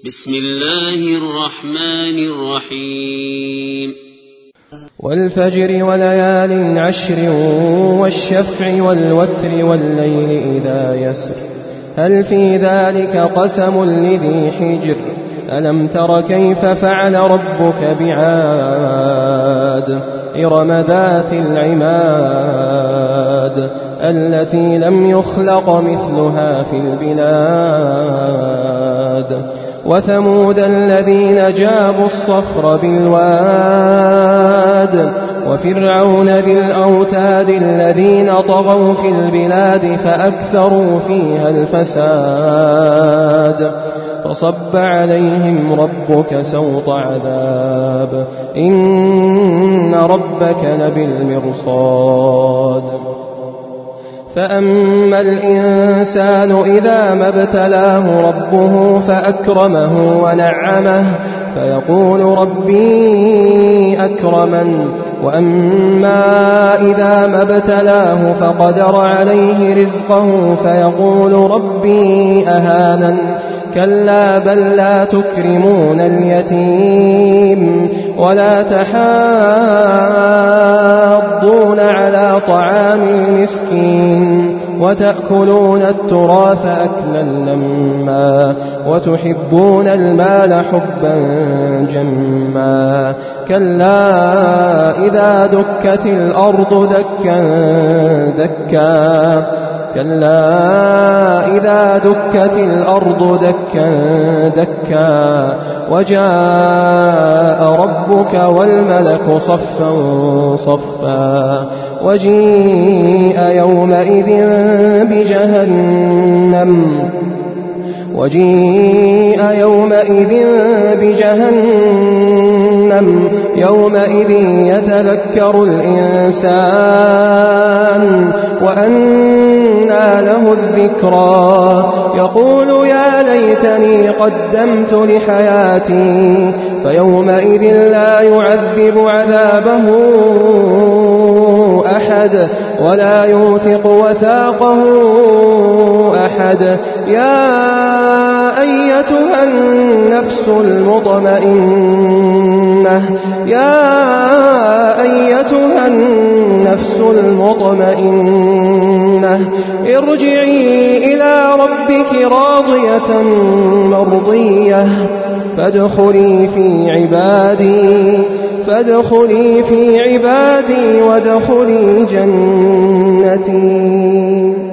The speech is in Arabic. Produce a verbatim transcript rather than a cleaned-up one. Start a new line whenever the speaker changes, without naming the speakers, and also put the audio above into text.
بسم الله الرحمن الرحيم
والفجر وليال عشر والشفع والوتر والليل إذا يسر هل في ذلك قسم لذي حجر ألم تر كيف فعل ربك بعاد إرم ذات العماد التي لم يخلق مثلها في البلاد وثمود الذين جابوا الصخر بالواد وفرعون ذي الأوتاد الذين طغوا في البلاد فأكثروا فيها الفساد فصب عليهم ربك سوط عذاب إن ربك لبالمرصاد فأما الإنسان إذا ما ابتلاه ربه فأكرمه ونعمه فيقول ربي أكرمن وأما إذا ما ابتلاه فقدر عليه رزقه فيقول ربي أهانن كلا بل لا تكرمون اليتيم ولا تحاضون على طعام المسكين وتأكلون التراث أكلا لما وتحبون المال حبا جما كلا إذا دكت الأرض دكا دكا كلا إذا دكت الأرض دكا دكا وجاء ربك والملك صفا صفا وجيء يومئذ بجهنم وجيء يومئذ بجهنم يومئذ يتذكر الإنسان وأنى له الذكرى يقول يا ليتني قدمت لحياتي فيومئذ لا يعذب عذابه أحد ولا يوثق وثاقه أحد يا أيتها النفس المطمئنة يا أيتها النفس المطمئنة ارجعي إلى ربك راضية مرضية فادخلي في عبادي فادخلي في عبادي وادخلي جنتي.